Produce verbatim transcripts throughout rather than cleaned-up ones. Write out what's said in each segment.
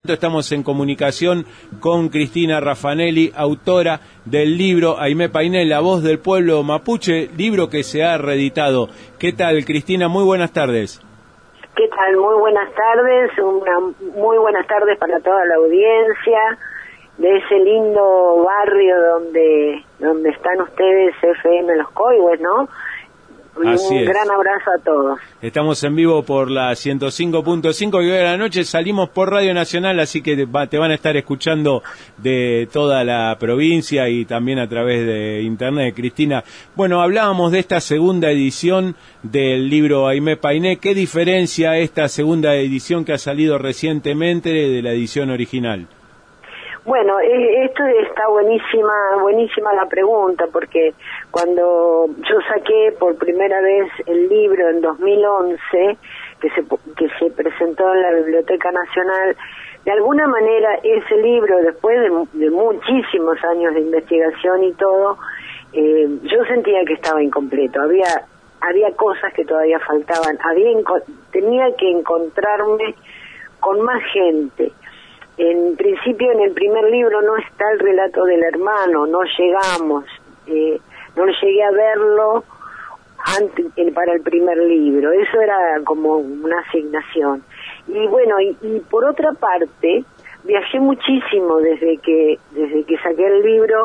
Estamos en comunicación con Cristina Raffanelli, autora del libro Aimé Painé, La voz del pueblo mapuche, libro que se ha reeditado. ¿Qué tal, Cristina? Muy buenas tardes. ¿Qué tal? Muy buenas tardes, una muy buenas tardes para toda la audiencia de ese lindo barrio donde donde están ustedes, F M Los Coihues, ¿no? Así un es. gran abrazo a todos. Estamos en vivo por la ciento cinco punto cinco y hoy a la noche salimos por Radio Nacional, así que te, va, te van a estar escuchando de toda la provincia y también a través de internet. Cristina, bueno, hablábamos de esta segunda edición del libro Aimé Painé. ¿Qué diferencia esta segunda edición que ha salido recientemente de la edición original? Bueno, esto está buenísima, buenísima la pregunta, porque cuando yo saqué por primera vez el libro en dos mil once, que se, que se presentó en la Biblioteca Nacional, de alguna manera ese libro, después de, de muchísimos años de investigación y todo, eh, yo sentía que estaba incompleto, había había cosas que todavía faltaban, había tenía que encontrarme con más gente. En principio, en el primer libro no está el relato del hermano, no llegamos, eh, no llegué a verlo antes, eh, para el primer libro, eso era como una asignación. Y bueno, y, y por otra parte, viajé muchísimo desde que desde que saqué el libro,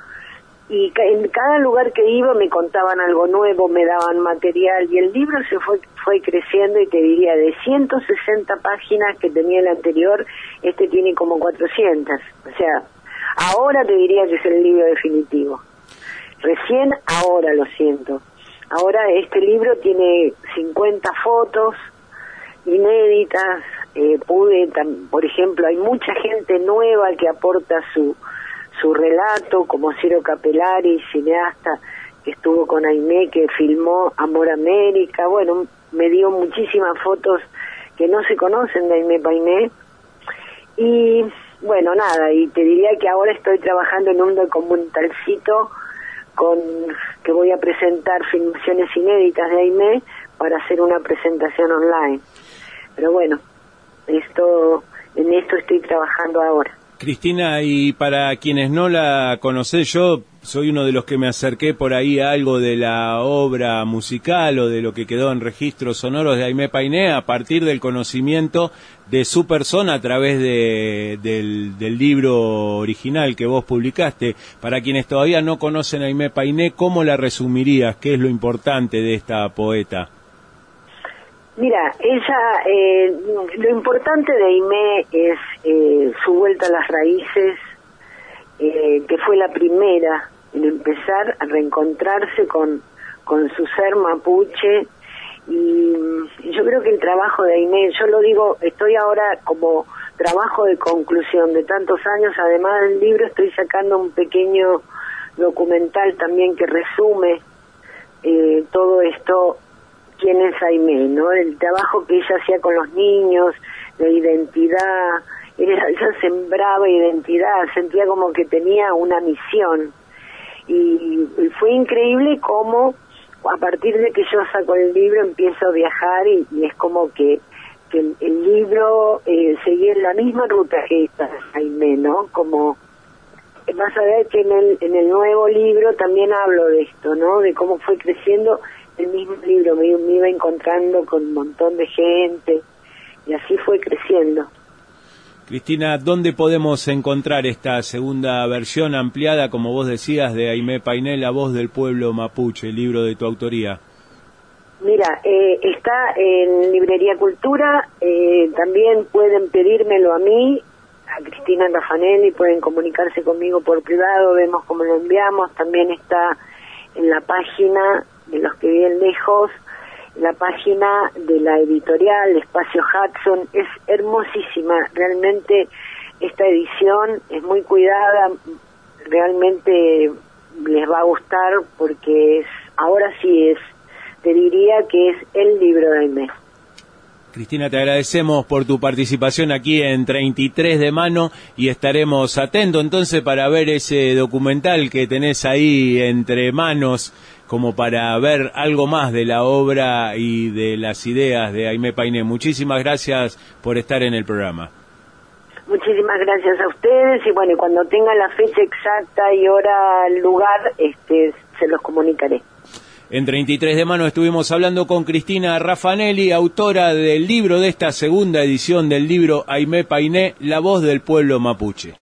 y ca en cada lugar que iba me contaban algo nuevo, me daban material, y el libro se fue fue creciendo, y te diría, de ciento sesenta páginas que tenía el anterior, este tiene como cuatrocientas. O sea, ahora te diría que es el libro definitivo. Recién ahora lo siento. Ahora este libro tiene cincuenta fotos inéditas, eh, pude, por ejemplo, hay mucha gente nueva que aporta su su relato, como Ciro Capellari, cineasta que estuvo con Aimé, que filmó Amor América. Bueno, me dio muchísimas fotos que no se conocen de Aimé Painé. Y bueno, nada, y te diría que ahora estoy trabajando en un documentalcito con que voy a presentar filmaciones inéditas de Aimé para hacer una presentación online. Pero bueno, esto en esto estoy trabajando ahora. Cristina, y para quienes no la conocen, yo soy uno de los que me acerqué por ahí a algo de la obra musical o de lo que quedó en registros sonoros de Aimé Painé a partir del conocimiento de su persona a través de, del, del libro original que vos publicaste. Para quienes todavía no conocen a Aimé Painé, ¿cómo la resumirías? ¿Qué es lo importante de esta poeta? Mira, ella, eh, lo importante de Aimé es eh, su vuelta a las raíces, eh, que fue la primera en empezar a reencontrarse con, con su ser mapuche, y, y yo creo que el trabajo de Aimé, yo lo digo, estoy ahora como trabajo de conclusión de tantos años, además del libro estoy sacando un pequeño documental también que resume eh, todo esto. ¿Quién es Aimé, no? El trabajo que ella hacía con los niños, de identidad, ella, ella sembraba identidad, sentía como que tenía una misión. Y, y fue increíble cómo, a partir de que yo saco el libro, empiezo a viajar, y, y es como que, que el, el libro eh, seguía la misma ruta que esta Aimé, ¿no? Como, vas a ver que en el, en el nuevo libro también hablo de esto, ¿no? De cómo fue creciendo el mismo libro, me, me iba encontrando con un montón de gente y así fue creciendo. Cristina, ¿dónde podemos encontrar esta segunda versión ampliada, como vos decías, de Aimé Painé, La voz del pueblo mapuche, el libro de tu autoría? Mira, eh, está en Librería Cultura, eh, también pueden pedírmelo a mí, a Cristina Raffanelli, pueden comunicarse conmigo por privado, vemos cómo lo enviamos, también está en la página de los que viven lejos, la página de la editorial Espacio Hudson, es hermosísima, realmente esta edición es muy cuidada, realmente les va a gustar porque es, ahora sí es, te diría que es el libro de Aimé. Cristina, te agradecemos por tu participación aquí en treinta y tres de mano y estaremos atentos entonces para ver ese documental que tenés ahí entre manos, como para ver algo más de la obra y de las ideas de Aimé Painé. Muchísimas gracias por estar en el programa. Muchísimas gracias a ustedes y bueno, y cuando tenga la fecha exacta y hora, lugar, este, se los comunicaré. En treinta y tres de mano estuvimos hablando con Cristina Raffanelli, autora del libro de esta segunda edición del libro Aimé Painé, La voz del pueblo mapuche.